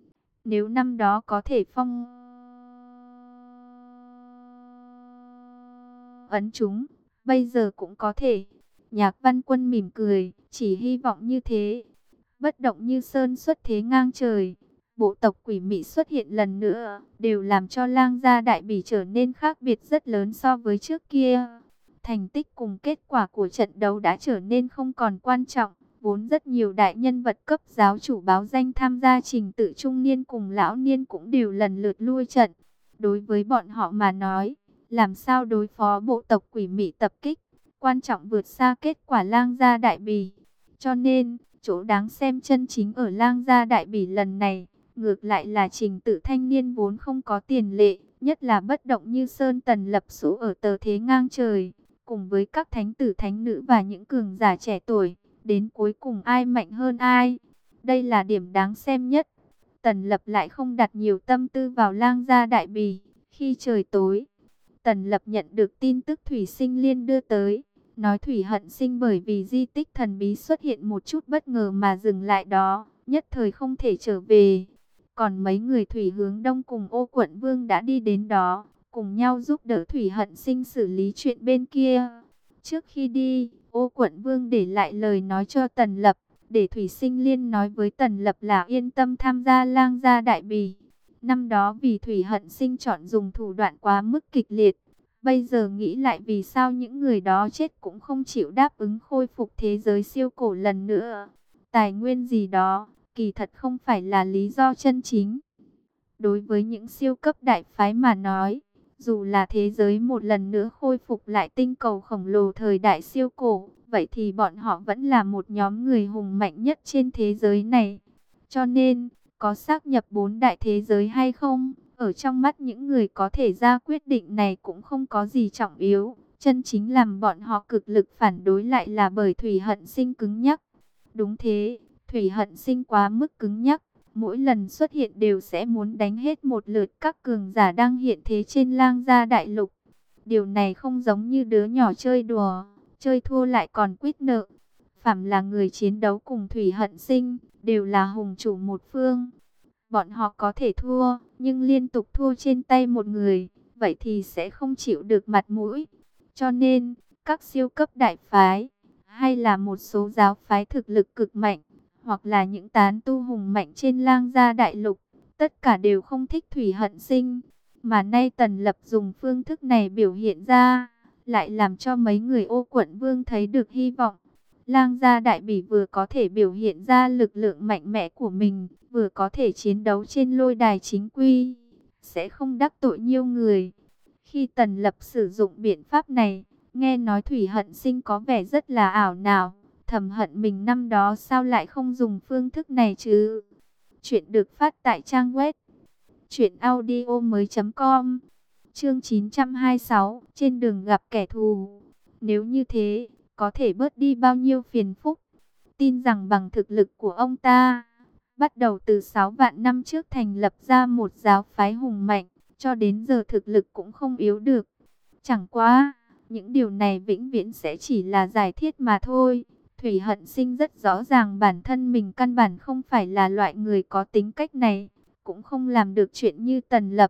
Speaker 1: Nếu năm đó có thể phong ấn chúng, bây giờ cũng có thể. Nhạc Văn Quân mỉm cười, chỉ hy vọng như thế. Bất động như sơn xuất thế ngang trời, bộ tộc quỷ mị xuất hiện lần nữa, đều làm cho lang gia đại bỉ trở nên khác biệt rất lớn so với trước kia. Thành tích cùng kết quả của trận đấu đã trở nên không còn quan trọng, vốn rất nhiều đại nhân vật cấp giáo chủ báo danh tham gia trình tự, trung niên cùng lão niên cũng đều lần lượt lui trận. Đối với bọn họ mà nói, làm sao đối phó bộ tộc quỷ mị tập kích, quan trọng vượt xa kết quả lang gia đại bỉ. Cho nên, chỗ đáng xem chân chính ở lang gia đại bỉ lần này, ngược lại là trình tự thanh niên vốn không có tiền lệ, nhất là bất động như sơn Tần Lập số ở tờ thế ngang trời, cùng với các thánh tử thánh nữ và những cường giả trẻ tuổi, đến cuối cùng ai mạnh hơn ai. Đây là điểm đáng xem nhất. Tần Lập lại không đặt nhiều tâm tư vào lang gia đại bỉ. Khi trời tối, Tần Lập nhận được tin tức Thủy Sinh Liên đưa tới. Nói Thủy Hận Sinh bởi vì di tích thần bí xuất hiện một chút bất ngờ mà dừng lại đó, nhất thời không thể trở về. Còn mấy người Thủy Hướng Đông cùng Ô Quận Vương đã đi đến đó, cùng nhau giúp đỡ Thủy Hận Sinh xử lý chuyện bên kia. Trước khi đi, Ô Quận Vương để lại lời nói cho Tần Lập, để Thủy Sinh Liên nói với Tần Lập là yên tâm tham gia Lang gia đại bỉ. Năm đó vì Thủy Hận Sinh chọn dùng thủ đoạn quá mức kịch liệt, bây giờ nghĩ lại vì sao những người đó chết cũng không chịu đáp ứng khôi phục thế giới siêu cổ lần nữa. Tài nguyên gì đó, kỳ thật không phải là lý do chân chính. Đối với những siêu cấp đại phái mà nói, dù là thế giới một lần nữa khôi phục lại tinh cầu khổng lồ thời đại siêu cổ, vậy thì bọn họ vẫn là một nhóm người hùng mạnh nhất trên thế giới này. Cho nên, có xác nhập bốn đại thế giới hay không, ở trong mắt những người có thể ra quyết định này cũng không có gì trọng yếu. Chân chính làm bọn họ cực lực phản đối lại là bởi Thủy Hận Sinh cứng nhắc. Đúng thế, Thủy Hận Sinh quá mức cứng nhắc. Mỗi lần xuất hiện đều sẽ muốn đánh hết một lượt các cường giả đang hiện thế trên Lang gia đại lục. Điều này không giống như đứa nhỏ chơi đùa, chơi thua lại còn quýt nợ. Phàm là người chiến đấu cùng Thủy Hận Sinh, đều là hùng chủ một phương. Bọn họ có thể thua, nhưng liên tục thua trên tay một người, vậy thì sẽ không chịu được mặt mũi. Cho nên, các siêu cấp đại phái, hay là một số giáo phái thực lực cực mạnh, hoặc là những tán tu hùng mạnh trên Lang gia đại lục, tất cả đều không thích Thủy Hận Sinh. Mà nay Tần Lập dùng phương thức này biểu hiện ra, lại làm cho mấy người Ô Quận Vương thấy được hy vọng. Lang gia đại bỉ vừa có thể biểu hiện ra lực lượng mạnh mẽ của mình, vừa có thể chiến đấu trên lôi đài chính quy, sẽ không đắc tội nhiều người. Khi Tần Lập sử dụng biện pháp này, nghe nói Thủy Hận Sinh có vẻ rất là ảo não, thầm hận mình năm đó sao lại không dùng phương thức này chứ. Chuyện được phát tại trang web truyện audio mới chấm com. Chương chín trăm hai mươi sáu, trên đường gặp kẻ thù. Nếu như thế, có thể bớt đi bao nhiêu phiền phức. Tin rằng bằng thực lực của ông ta, bắt đầu từ sáu vạn năm trước thành lập ra một giáo phái hùng mạnh, cho đến giờ thực lực cũng không yếu được. Chẳng qua, những điều này vĩnh viễn sẽ chỉ là giải thiết mà thôi. Thủy Hận Sinh rất rõ ràng bản thân mình căn bản không phải là loại người có tính cách này, cũng không làm được chuyện như Tần Lập.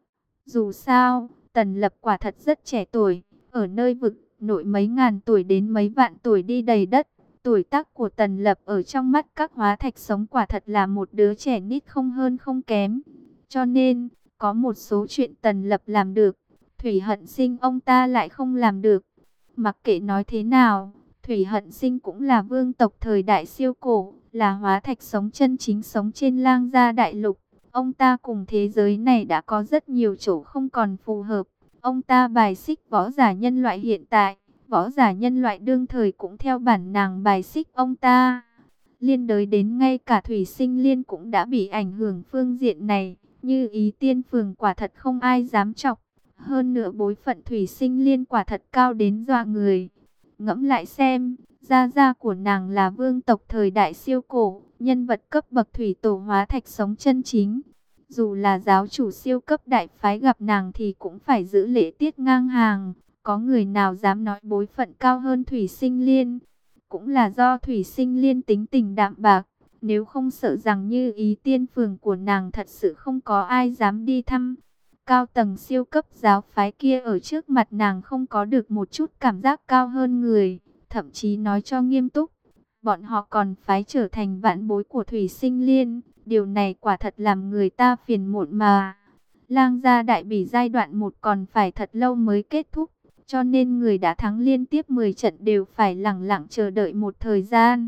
Speaker 1: Dù sao, Tần Lập quả thật rất trẻ tuổi, ở nơi vực nội mấy ngàn tuổi đến mấy vạn tuổi đi đầy đất. Tuổi tác của Tần Lập ở trong mắt các hóa thạch sống quả thật là một đứa trẻ nít không hơn không kém. Cho nên, có một số chuyện Tần Lập làm được, Thủy Hận Sinh ông ta lại không làm được. Mặc kệ nói thế nào, Thủy Hận Sinh cũng là vương tộc thời đại siêu cổ, là hóa thạch sống chân chính sống trên Lang gia đại lục. Ông ta cùng thế giới này đã có rất nhiều chỗ không còn phù hợp. Ông ta bài xích võ giả nhân loại hiện tại, võ giả nhân loại đương thời cũng theo bản năng bài xích ông ta. Liên đới đến ngay cả Thủy Sinh Liên cũng đã bị ảnh hưởng phương diện này, như Ý Tiên Phường quả thật không ai dám chọc. Hơn nữa bối phận Thủy Sinh Liên quả thật cao đến dọa người. Ngẫm lại xem, gia gia của nàng là vương tộc thời đại siêu cổ, nhân vật cấp bậc thủy tổ hóa thạch sống chân chính. Dù là giáo chủ siêu cấp đại phái gặp nàng thì cũng phải giữ lễ tiết ngang hàng. Có người nào dám nói bối phận cao hơn Thủy Sinh Liên? Cũng là do Thủy Sinh Liên tính tình đạm bạc. Nếu không sợ rằng như Ý Tiên Phường của nàng thật sự không có ai dám đi thăm. Cao tầng siêu cấp giáo phái kia ở trước mặt nàng không có được một chút cảm giác cao hơn người. Thậm chí nói cho nghiêm túc, bọn họ còn phái trở thành vãn bối của Thủy Sinh Liên. Điều này quả thật làm người ta phiền muộn mà. Lang gia đại bỉ giai đoạn một còn phải thật lâu mới kết thúc. Cho nên người đã thắng liên tiếp mười trận đều phải lẳng lặng chờ đợi một thời gian.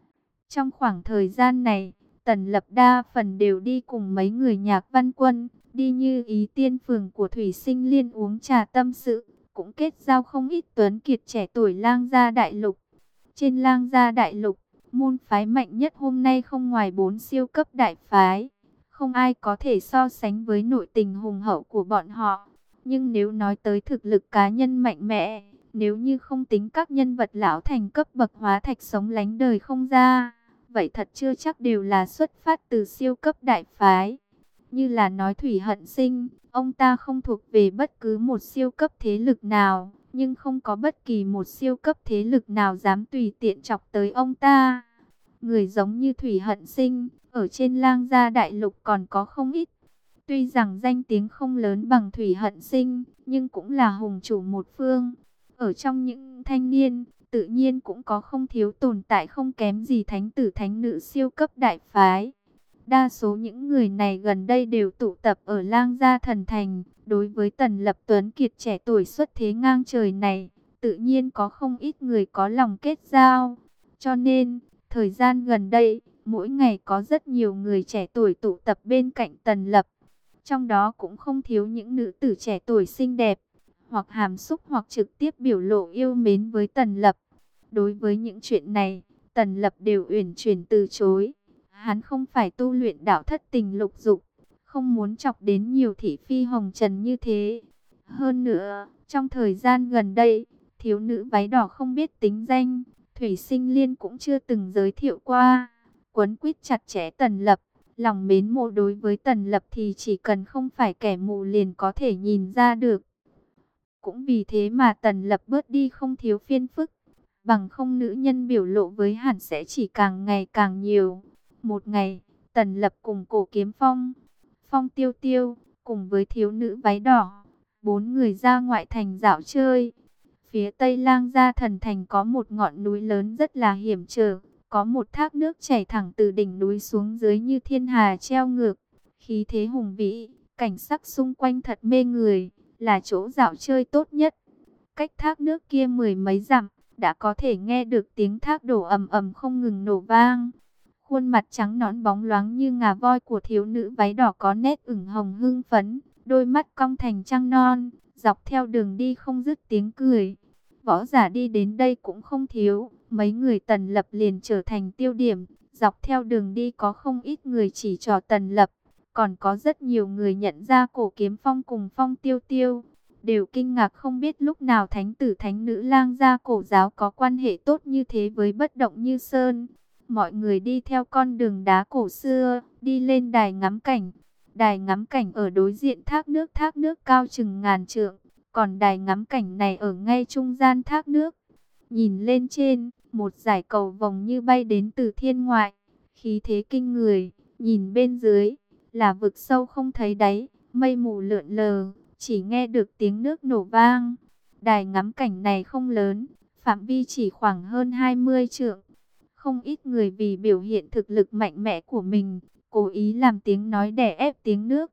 Speaker 1: Trong khoảng thời gian này, Tần Lập đa phần đều đi cùng mấy người Nhạc Văn Quân. Đi như Ý Tiên Phường của Thủy Sinh Liên uống trà tâm sự. Cũng kết giao không ít tuấn kiệt trẻ tuổi Lang gia đại lục. Trên Lang gia đại lục, môn phái mạnh nhất hôm nay không ngoài bốn siêu cấp đại phái. Không ai có thể so sánh với nội tình hùng hậu của bọn họ. Nhưng nếu nói tới thực lực cá nhân mạnh mẽ, nếu như không tính các nhân vật lão thành cấp bậc hóa thạch sống lánh đời không ra, vậy thật chưa chắc đều là xuất phát từ siêu cấp đại phái. Như là nói Thủy Hận Sinh, ông ta không thuộc về bất cứ một siêu cấp thế lực nào, nhưng không có bất kỳ một siêu cấp thế lực nào dám tùy tiện chọc tới ông ta. Người giống như Thủy Hận Sinh, ở trên Lang gia đại lục còn có không ít. Tuy rằng danh tiếng không lớn bằng Thủy Hận Sinh, nhưng cũng là hùng chủ một phương. Ở trong những thanh niên, tự nhiên cũng có không thiếu tồn tại không kém gì thánh tử thánh nữ siêu cấp đại phái. Đa số những người này gần đây đều tụ tập ở Lang Gia Thần Thành. Đối với Tần Lập Tuấn Kiệt trẻ tuổi xuất thế ngang trời này, tự nhiên có không ít người có lòng kết giao. Cho nên, thời gian gần đây, mỗi ngày có rất nhiều người trẻ tuổi tụ tập bên cạnh Tần Lập. Trong đó cũng không thiếu những nữ tử trẻ tuổi xinh đẹp, hoặc hàm xúc hoặc trực tiếp biểu lộ yêu mến với Tần Lập. Đối với những chuyện này, Tần Lập đều uyển chuyển từ chối. Hắn không phải tu luyện đạo thất tình lục dục, không muốn chọc đến nhiều thị phi hồng trần như thế. Hơn nữa, trong thời gian gần đây, thiếu nữ váy đỏ không biết tính danh, Thủy Sinh Liên cũng chưa từng giới thiệu qua. Quấn quýt chặt chẽ Tần Lập, lòng mến mộ đối với Tần Lập thì chỉ cần không phải kẻ mù liền có thể nhìn ra được. Cũng vì thế mà Tần Lập bớt đi không thiếu phiền phức, bằng không nữ nhân biểu lộ với hắn sẽ chỉ càng ngày càng nhiều. Một ngày, Tần Lập cùng Cổ Kiếm Phong, Phong Tiêu Tiêu, cùng với thiếu nữ váy đỏ, bốn người ra ngoại thành dạo chơi. Phía Tây Lang Gia Thần Thành có một ngọn núi lớn rất là hiểm trở, có một thác nước chảy thẳng từ đỉnh núi xuống dưới như thiên hà treo ngược, khí thế hùng vĩ, cảnh sắc xung quanh thật mê người, là chỗ dạo chơi tốt nhất. Cách thác nước kia mười mấy dặm, đã có thể nghe được tiếng thác đổ ầm ầm không ngừng nổ vang. Khuôn mặt trắng nõn bóng loáng như ngà voi của thiếu nữ váy đỏ có nét ửng hồng hưng phấn, đôi mắt cong thành trăng non, dọc theo đường đi không dứt tiếng cười. Võ giả đi đến đây cũng không thiếu, mấy người Tần Lập liền trở thành tiêu điểm. Dọc theo đường đi có không ít người chỉ trỏ Tần Lập, còn có rất nhiều người nhận ra Cổ Kiếm Phong cùng Phong Tiêu Tiêu, đều kinh ngạc không biết lúc nào thánh tử thánh nữ Lang Gia Cổ giáo có quan hệ tốt như thế với Bất Động Như Sơn. Mọi người đi theo con đường đá cổ xưa, đi lên đài ngắm cảnh. Đài ngắm cảnh ở đối diện thác nước, thác nước cao chừng ngàn trượng, còn đài ngắm cảnh này ở ngay trung gian thác nước. Nhìn lên trên, một dải cầu vồng như bay đến từ thiên ngoại, khí thế kinh người. Nhìn bên dưới, là vực sâu không thấy đáy, mây mù lượn lờ, chỉ nghe được tiếng nước nổ vang. Đài ngắm cảnh này không lớn, phạm vi chỉ khoảng hơn hai mươi trượng. Không ít người vì biểu hiện thực lực mạnh mẽ của mình, cố ý làm tiếng nói đè ép tiếng nước.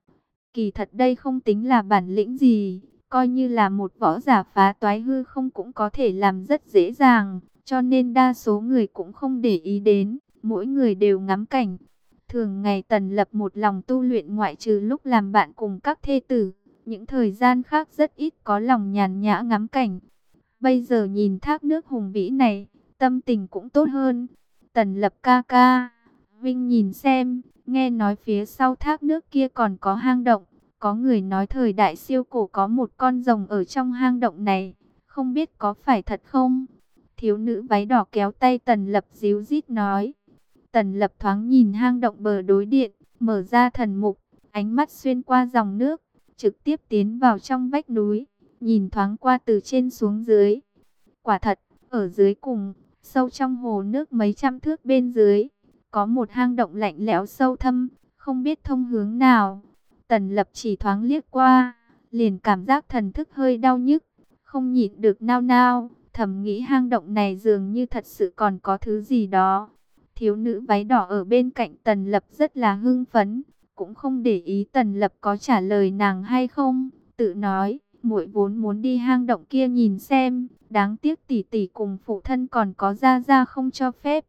Speaker 1: Kỳ thật đây không tính là bản lĩnh gì, coi như là một võ giả phá toái hư không cũng có thể làm rất dễ dàng, cho nên đa số người cũng không để ý đến, mỗi người đều ngắm cảnh. Thường ngày Tần Lập một lòng tu luyện ngoại trừ lúc làm bạn cùng các thê tử, những thời gian khác rất ít có lòng nhàn nhã ngắm cảnh. Bây giờ nhìn thác nước hùng vĩ này, tâm tình cũng tốt hơn. Tần Lập ca ca, Vinh nhìn xem, nghe nói phía sau thác nước kia còn có hang động. Có người nói thời đại siêu cổ có một con rồng ở trong hang động này, không biết có phải thật không? Thiếu nữ váy đỏ kéo tay Tần Lập díu dít nói. Tần Lập thoáng nhìn hang động bờ đối điện, mở ra thần mục, ánh mắt xuyên qua dòng nước, trực tiếp tiến vào trong vách núi, nhìn thoáng qua từ trên xuống dưới. Quả thật, ở dưới cùng, sâu trong hồ nước mấy trăm thước bên dưới, có một hang động lạnh lẽo sâu thâm, không biết thông hướng nào. Tần Lập chỉ thoáng liếc qua, liền cảm giác thần thức hơi đau nhức, không nhịn được nao nao, thầm nghĩ hang động này dường như thật sự còn có thứ gì đó. Thiếu nữ váy đỏ ở bên cạnh Tần Lập rất là hưng phấn, cũng không để ý Tần Lập có trả lời nàng hay không, tự nói, muội vốn muốn đi hang động kia nhìn xem, đáng tiếc tỷ tỷ cùng phụ thân còn có gia gia không cho phép.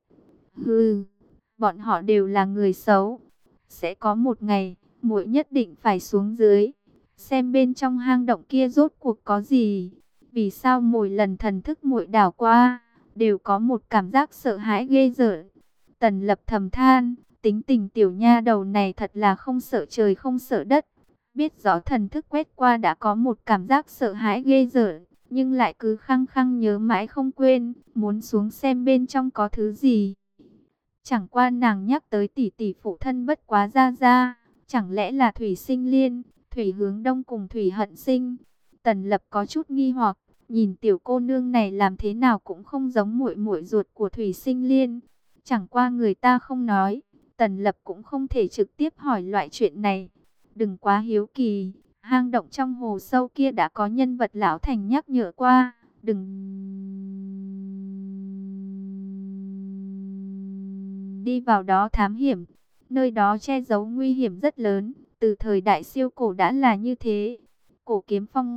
Speaker 1: Hừ, bọn họ đều là người xấu, sẽ có một ngày muội nhất định phải xuống dưới, xem bên trong hang động kia rốt cuộc có gì. Vì sao mỗi lần thần thức muội đảo qua, đều có một cảm giác sợ hãi ghê rợn. Tần Lập thầm than, tính tình tiểu nha đầu này thật là không sợ trời không sợ đất. Biết rõ thần thức quét qua đã có một cảm giác sợ hãi ghê rợn, nhưng lại cứ khăng khăng nhớ mãi không quên, muốn xuống xem bên trong có thứ gì. Chẳng qua nàng nhắc tới tỷ tỷ phụ thân bất quá gia gia, chẳng lẽ là Thủy Sinh Liên, Thủy Hướng Đông cùng Thủy Hận Sinh. Tần Lập có chút nghi hoặc, nhìn tiểu cô nương này làm thế nào cũng không giống muội muội ruột của Thủy Sinh Liên. Chẳng qua người ta không nói, Tần Lập cũng không thể trực tiếp hỏi loại chuyện này. Đừng quá hiếu kỳ, hang động trong hồ sâu kia đã có nhân vật lão thành nhắc nhở qua, đừng đi vào đó thám hiểm. Nơi đó che giấu nguy hiểm rất lớn, từ thời đại siêu cổ đã là như thế. Cổ Kiếm Phong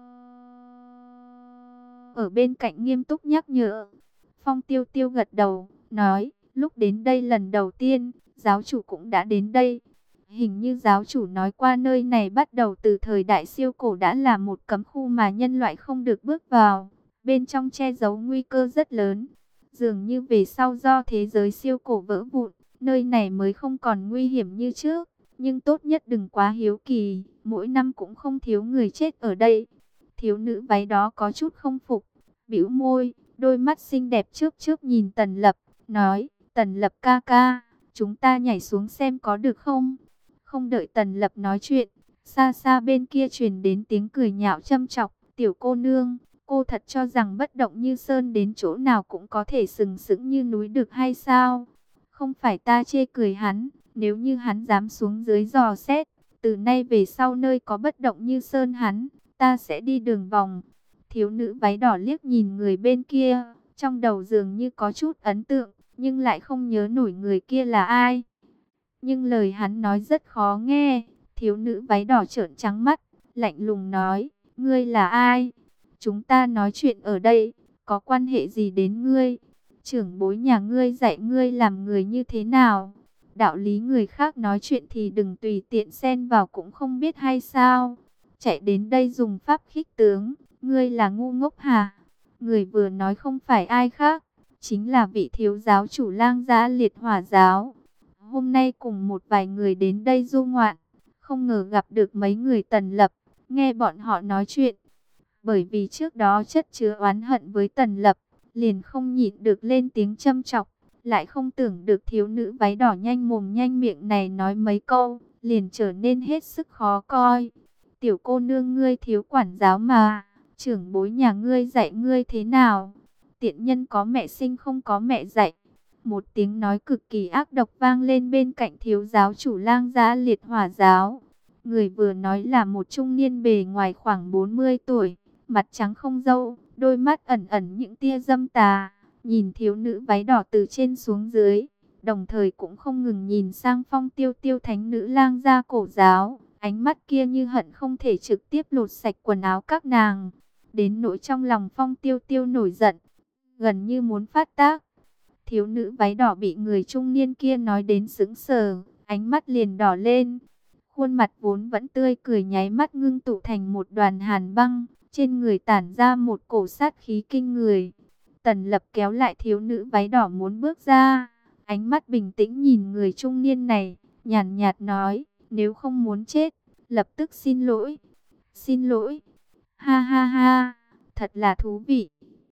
Speaker 1: ở bên cạnh nghiêm túc nhắc nhở. Phong Tiêu Tiêu gật đầu, nói, lúc đến đây lần đầu tiên, giáo chủ cũng đã đến đây. Hình như giáo chủ nói qua nơi này bắt đầu từ thời đại siêu cổ đã là một cấm khu mà nhân loại không được bước vào. Bên trong che giấu nguy cơ rất lớn. Dường như về sau do thế giới siêu cổ vỡ vụn, nơi này mới không còn nguy hiểm như trước. Nhưng tốt nhất đừng quá hiếu kỳ, mỗi năm cũng không thiếu người chết ở đây. Thiếu nữ váy đó có chút không phục, bĩu môi, đôi mắt xinh đẹp trước trước nhìn Tần Lập, nói, Tần Lập ca ca, chúng ta nhảy xuống xem có được không? Không đợi Tần Lập nói chuyện, xa xa bên kia truyền đến tiếng cười nhạo châm chọc, tiểu cô nương, cô thật cho rằng bất động như sơn đến chỗ nào cũng có thể sừng sững như núi được hay sao? Không phải ta chê cười hắn, nếu như hắn dám xuống dưới dò xét, từ nay về sau nơi có bất động như sơn hắn, ta sẽ đi đường vòng. Thiếu nữ váy đỏ liếc nhìn người bên kia, trong đầu dường như có chút ấn tượng, nhưng lại không nhớ nổi người kia là ai. Nhưng lời hắn nói rất khó nghe, thiếu nữ váy đỏ trợn trắng mắt, lạnh lùng nói, ngươi là ai? Chúng ta nói chuyện ở đây, có quan hệ gì đến ngươi? Trưởng bối nhà ngươi dạy ngươi làm người như thế nào? Đạo lý người khác nói chuyện thì đừng tùy tiện xen vào cũng không biết hay sao? Chạy đến đây dùng pháp khích tướng, ngươi là ngu ngốc hả? Người vừa nói không phải ai khác, chính là vị thiếu giáo chủ Lang Gia Liệt Hỏa Giáo. Hôm nay cùng một vài người đến đây du ngoạn, không ngờ gặp được mấy người Tần Lập, nghe bọn họ nói chuyện. Bởi vì trước đó chất chứa oán hận với Tần Lập, liền không nhịn được lên tiếng châm chọc, lại không tưởng được thiếu nữ váy đỏ nhanh mồm nhanh miệng này nói mấy câu, liền trở nên hết sức khó coi. Tiểu cô nương ngươi thiếu quản giáo mà, trưởng bối nhà ngươi dạy ngươi thế nào? Tiện nhân có mẹ sinh không có mẹ dạy. Một tiếng nói cực kỳ ác độc vang lên bên cạnh thiếu giáo chủ Lang Gia Liệt Hỏa Giáo. Người vừa nói là một trung niên bề ngoài khoảng bốn mươi tuổi, mặt trắng không râu, đôi mắt ẩn ẩn những tia dâm tà, nhìn thiếu nữ váy đỏ từ trên xuống dưới, đồng thời cũng không ngừng nhìn sang Phong Tiêu Tiêu thánh nữ Lang Gia cổ giáo, ánh mắt kia như hận không thể trực tiếp lột sạch quần áo các nàng. Đến nỗi trong lòng Phong Tiêu Tiêu nổi giận, gần như muốn phát tác. Thiếu nữ váy đỏ bị người trung niên kia nói đến sững sờ, ánh mắt liền đỏ lên. Khuôn mặt vốn vẫn tươi cười nháy mắt ngưng tụ thành một đoàn hàn băng, trên người tản ra một cổ sát khí kinh người. Tần Lập kéo lại thiếu nữ váy đỏ muốn bước ra, ánh mắt bình tĩnh nhìn người trung niên này, nhàn nhạt nói, nếu không muốn chết, lập tức xin lỗi. Xin lỗi? Ha ha ha, thật là thú vị.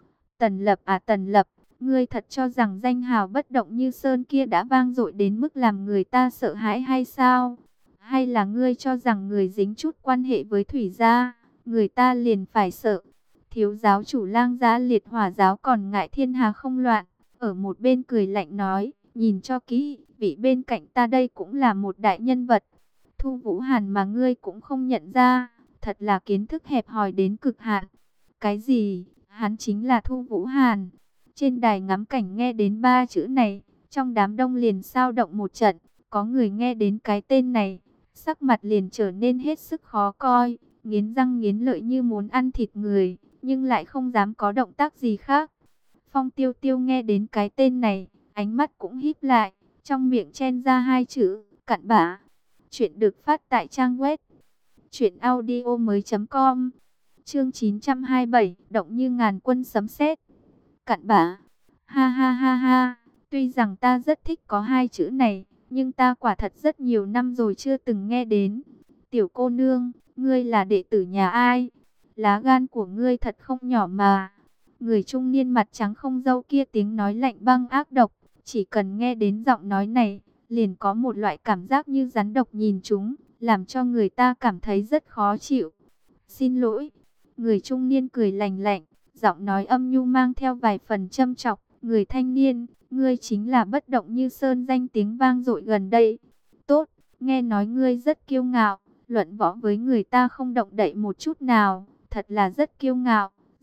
Speaker 1: Tần Lập à Tần Lập, ngươi thật cho rằng danh hào bất động như sơn kia đã vang dội đến mức làm người ta sợ hãi hay sao? Hay là ngươi cho rằng người dính chút quan hệ với thủy gia, người ta liền phải sợ? Thiếu giáo chủ Lang Gia Liệt Hỏa Giáo còn ngại thiên hà không loạn, ở một bên cười lạnh nói, nhìn cho kỹ, vị bên cạnh ta đây cũng là một đại nhân vật. Thu Vũ Hàn mà ngươi cũng không nhận ra, thật là kiến thức hẹp hòi đến cực hạn. Cái gì? Hắn chính là Thu Vũ Hàn. Trên đài ngắm cảnh nghe đến ba chữ này, trong đám đông liền sao động một trận, có người nghe đến cái tên này, sắc mặt liền trở nên hết sức khó coi, nghiến răng nghiến lợi như muốn ăn thịt người, nhưng lại không dám có động tác gì khác. Phong Tiêu Tiêu nghe đến cái tên này, ánh mắt cũng híp lại, trong miệng chen ra hai chữ, cặn bã. Chuyện được phát tại trang web truyện audio mới chấm com. Chương chín trăm hai mươi bảy, động như ngàn quân sấm sét. Cặn bã. Ha ha ha ha, tuy rằng ta rất thích có hai chữ này, nhưng ta quả thật rất nhiều năm rồi chưa từng nghe đến. Tiểu cô nương, ngươi là đệ tử nhà ai? Lá gan của ngươi thật không nhỏ mà. Người trung niên mặt trắng không râu kia tiếng nói lạnh băng ác độc, chỉ cần nghe đến giọng nói này, liền có một loại cảm giác như rắn độc nhìn chúng, làm cho người ta cảm thấy rất khó chịu. Xin lỗi. Người trung niên cười lạnh lạnh, giọng nói âm nhu mang theo vài phần châm chọc. Người thanh niên, ngươi chính là bất động như sơn danh tiếng vang dội gần đây. Tốt, nghe nói ngươi rất kiêu ngạo, luận võ với người ta không động đậy một chút nào, thật là rất kiêu ngạo.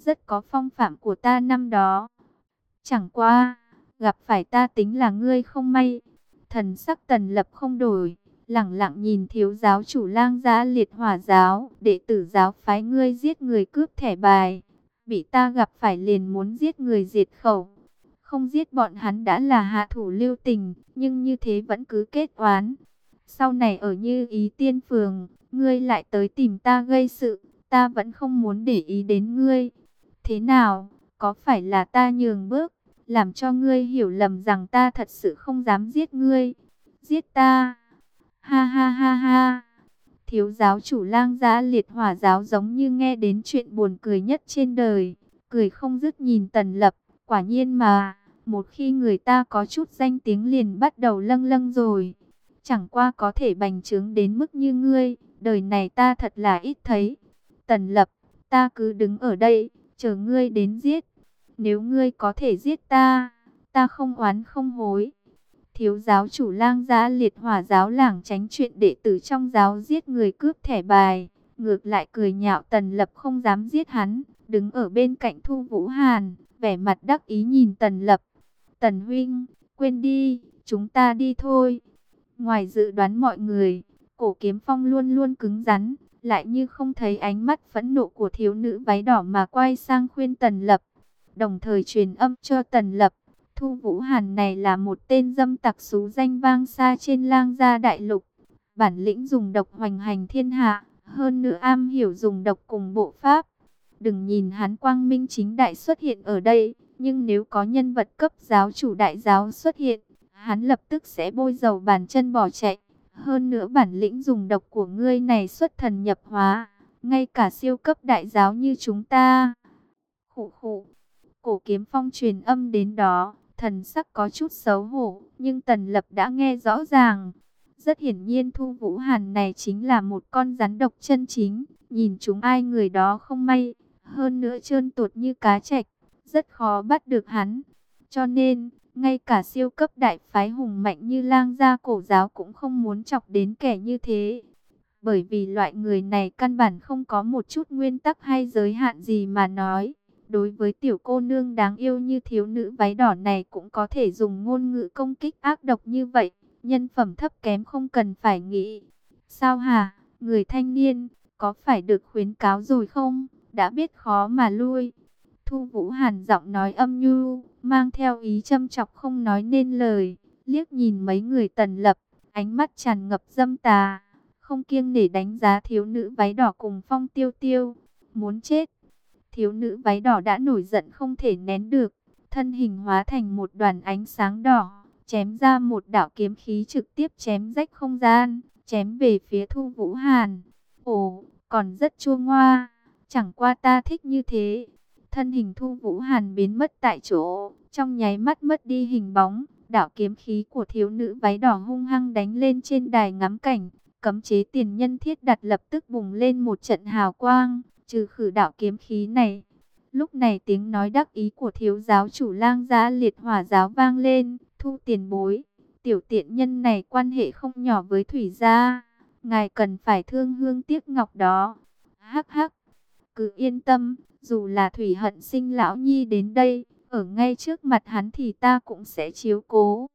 Speaker 1: rất có phong phạm của ta năm đó. Chẳng qua, gặp phải ta tính là ngươi không may. Thần sắc Tần Lập không đổi, lẳng lặng nhìn thiếu giáo chủ Lang Gia Liệt Hỏa giáo, đệ tử giáo phái ngươi giết người cướp thẻ bài, bị ta gặp phải liền muốn giết người diệt khẩu. Không giết bọn hắn đã là hạ thủ lưu tình, nhưng như thế vẫn cứ kết oán. Sau này ở Như Ý Tiên Phường, ngươi lại tới tìm ta gây sự, ta vẫn không muốn để ý đến ngươi. Thế nào, có phải là ta nhường bước, làm cho ngươi hiểu lầm rằng ta thật sự không dám giết ngươi? Giết ta? Ha ha ha ha. Thiếu giáo chủ Lang Gia Liệt Hỏa giáo giống như nghe đến chuyện buồn cười nhất trên đời, cười không dứt nhìn Tần Lập. Quả nhiên mà, một khi người ta có chút danh tiếng liền bắt đầu lâng lâng rồi. Chẳng qua có thể bành trướng đến mức như ngươi, đời này ta thật là ít thấy. Tần Lập, ta cứ đứng ở đây, chờ ngươi đến giết. Nếu ngươi có thể giết ta, ta không oán không hối. Thiếu giáo chủ Lang Gia Liệt Hỏa giáo lảng tránh chuyện đệ tử trong giáo giết người cướp thẻ bài, ngược lại cười nhạo Tần Lập không dám giết hắn, đứng ở bên cạnh Thu Vũ Hàn, vẻ mặt đắc ý nhìn Tần Lập. Tần huynh, quên đi, chúng ta đi thôi. Ngoài dự đoán mọi người, Cổ Kiếm Phong luôn luôn cứng rắn, lại như không thấy ánh mắt phẫn nộ của thiếu nữ váy đỏ mà quay sang khuyên Tần Lập, đồng thời truyền âm cho Tần Lập. Thu Vũ Hàn này là một tên dâm tặc xú danh vang xa trên Lang Gia đại lục, bản lĩnh dùng độc hoành hành thiên hạ, hơn nữa am hiểu dùng độc cùng bộ pháp. Đừng nhìn hắn quang minh chính đại xuất hiện ở đây, nhưng nếu có nhân vật cấp giáo chủ đại giáo xuất hiện, hắn lập tức sẽ bôi dầu bàn chân bỏ chạy. Hơn nữa bản lĩnh dùng độc của ngươi này xuất thần nhập hóa, ngay cả siêu cấp đại giáo như chúng ta. Khụ khụ. Cổ Kiếm Phong truyền âm đến đó, thần sắc có chút xấu hổ, nhưng Tần Lập đã nghe rõ ràng. Rất hiển nhiên Thu Vũ Hàn này chính là một con rắn độc chân chính, nhìn chúng ai người đó không may, hơn nữa trơn tuột như cá trạch, rất khó bắt được hắn. Cho nên, ngay cả siêu cấp đại phái hùng mạnh như Lang Gia cổ giáo cũng không muốn chọc đến kẻ như thế. Bởi vì loại người này căn bản không có một chút nguyên tắc hay giới hạn gì mà nói. Đối với tiểu cô nương đáng yêu như thiếu nữ váy đỏ này cũng có thể dùng ngôn ngữ công kích ác độc như vậy. Nhân phẩm thấp kém không cần phải nghĩ. Sao hả, người thanh niên, có phải được khuyến cáo rồi không? Đã biết khó mà lui. Thu Vũ Hàn giọng nói âm nhu, mang theo ý châm chọc không nói nên lời. Liếc nhìn mấy người Tần Lập, ánh mắt tràn ngập dâm tà, không kiêng nể đánh giá thiếu nữ váy đỏ cùng Phong Tiêu Tiêu. Muốn chết. Thiếu nữ váy đỏ đã nổi giận không thể nén được, thân hình hóa thành một đoàn ánh sáng đỏ, chém ra một đạo kiếm khí trực tiếp chém rách không gian, chém về phía Thu Vũ Hàn. Ồ, còn rất chua ngoa, chẳng qua ta thích như thế. Thân hình Thu Vũ Hàn biến mất tại chỗ, trong nháy mắt mất đi hình bóng, đạo kiếm khí của thiếu nữ váy đỏ hung hăng đánh lên trên đài ngắm cảnh, cấm chế tiền nhân thiết đặt lập tức bùng lên một trận hào quang, trừ khử đạo kiếm khí này. Lúc này tiếng nói đắc ý của thiếu giáo chủ Lang Gia Liệt Hỏa giáo vang lên. Thu tiền bối, tiểu tiện nhân này quan hệ không nhỏ với Thủy gia, ngài cần phải thương hương tiếc ngọc đó. Hắc hắc, cứ yên tâm, dù là Thủy Hận Sinh lão nhi đến đây, ở ngay trước mặt hắn thì ta cũng sẽ chiếu cố.